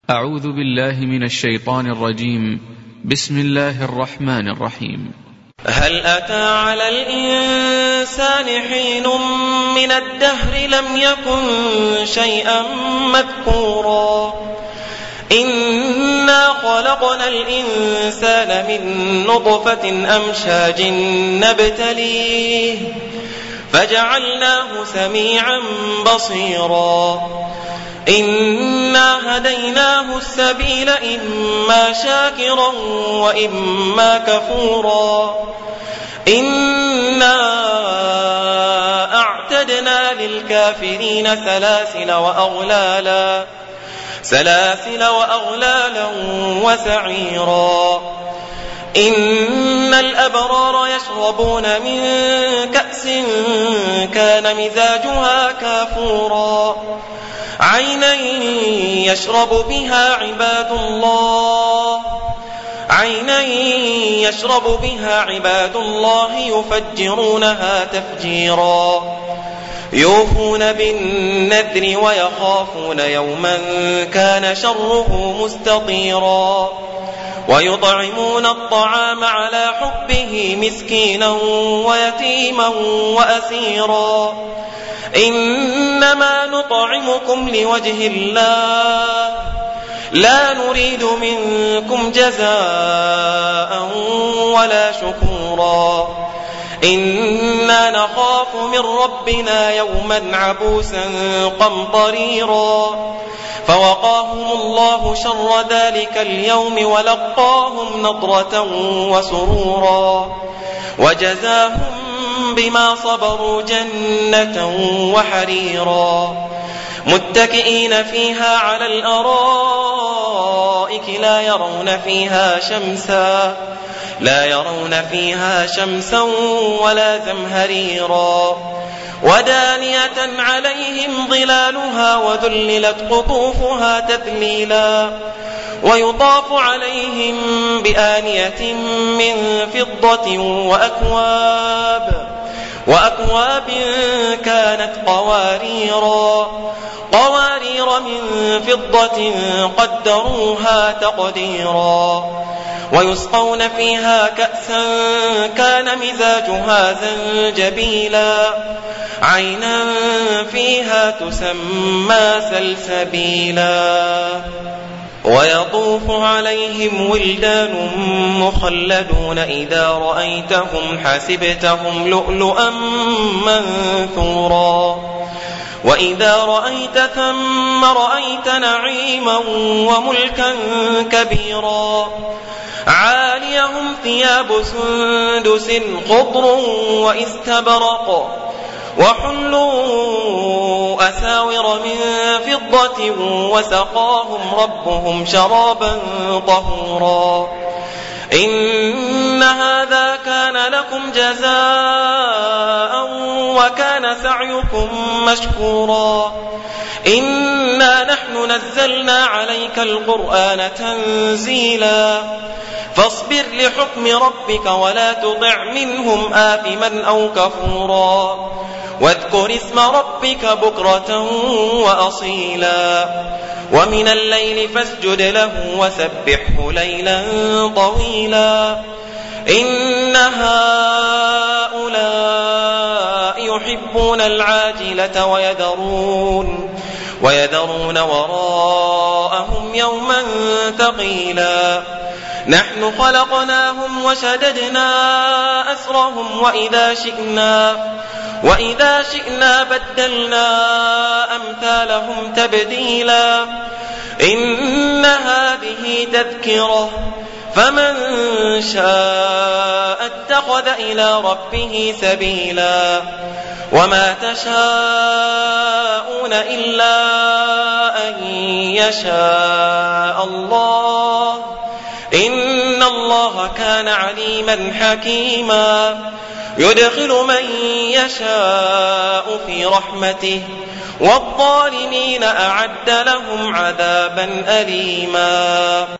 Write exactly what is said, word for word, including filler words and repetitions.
أعوذ بالله من الشيطان الرجيم. بسم الله الرحمن الرحيم. هل أتى على الإنسان حين من الدهر لم يكن شيئا مذكورا إنا خلقنا الإنسان من نطفة أمشاج نبتليه فجعلناه سميعا بصيرا إنا هديناه السبيل إما شاكرا وإما كفورا إنا أعتدنا للكافرين سلاسل وأغلالا سلاسل وأغلالا وسعيرا إن الأبرار يشربون من كأس كان مزاجها كافورا عينا يشرب بها عباد الله عينا يشرب بها عباد الله يفجرونها تفجيرا يوفون بالنذر ويخافون يوما كان شره مستطيرا ويطعمون الطعام على حبه مسكينا ويتيما وأسيرا إنما نطعمكم لوجه الله لا نريد منكم جزاء ولا شكورا إنا نخاف من ربنا يوما عبوسا قمطريرا فوقاهم الله شر ذلك اليوم ولقاهم نضرة وسرورا وجزاهم بما صبروا جنة وحريرا متكئين فيها على الأرائك لا يرون فيها شمسا لا يرون فيها شمسا ولا زمهريرا ودانية عليهم ظلالها وذللت قطوفها تذليلا ويطاف عليهم بآنية من فضة وأكواب وأكواب كانت قواريرا قوارير من فضة قدروها تقديرا ويسقون فيها كأسا كان مزاجها زنجبيلا عينا فيها تسمى سلسبيلا ويطوف عليهم ولدان مخلدون إذا رأيتهم حسبتهم لؤلؤا منثورا وإذا رأيت ثم رأيت نعيما وملكا كبيرا عاليهم ثياب سندس خضر واستبرق وحلوا أساور من فضة وسقاهم ربهم شرابا طهورا إن هذا كان لكم جزاء وكان سعيكم مشكورا إنا نحن نزلنا عليك القرآن تنزيلا فاصبر لحكم ربك ولا تطع منهم آثما أو كفورا واذكر اسم ربك بكرة وأصيلا ومن الليل فاسجد له وسبحه ليلا طويلا إن هؤلاء يحبون العاجلة ويذرون ويذرون وراءهم يوما ثقيلا نحن خلقناهم وشددنا أسرهم وإذا شئنا وإذا شئنا بدلنا أمثالهم تبديلا إن هذه تذكرة فمن شاء اتخذ إلى ربه سبيلا وما تشاءون إلا أن يشاء الله إن الله كان عليما حكيما يدخل من يشاء في رحمته والظالمين أعد لهم عذابا أليما.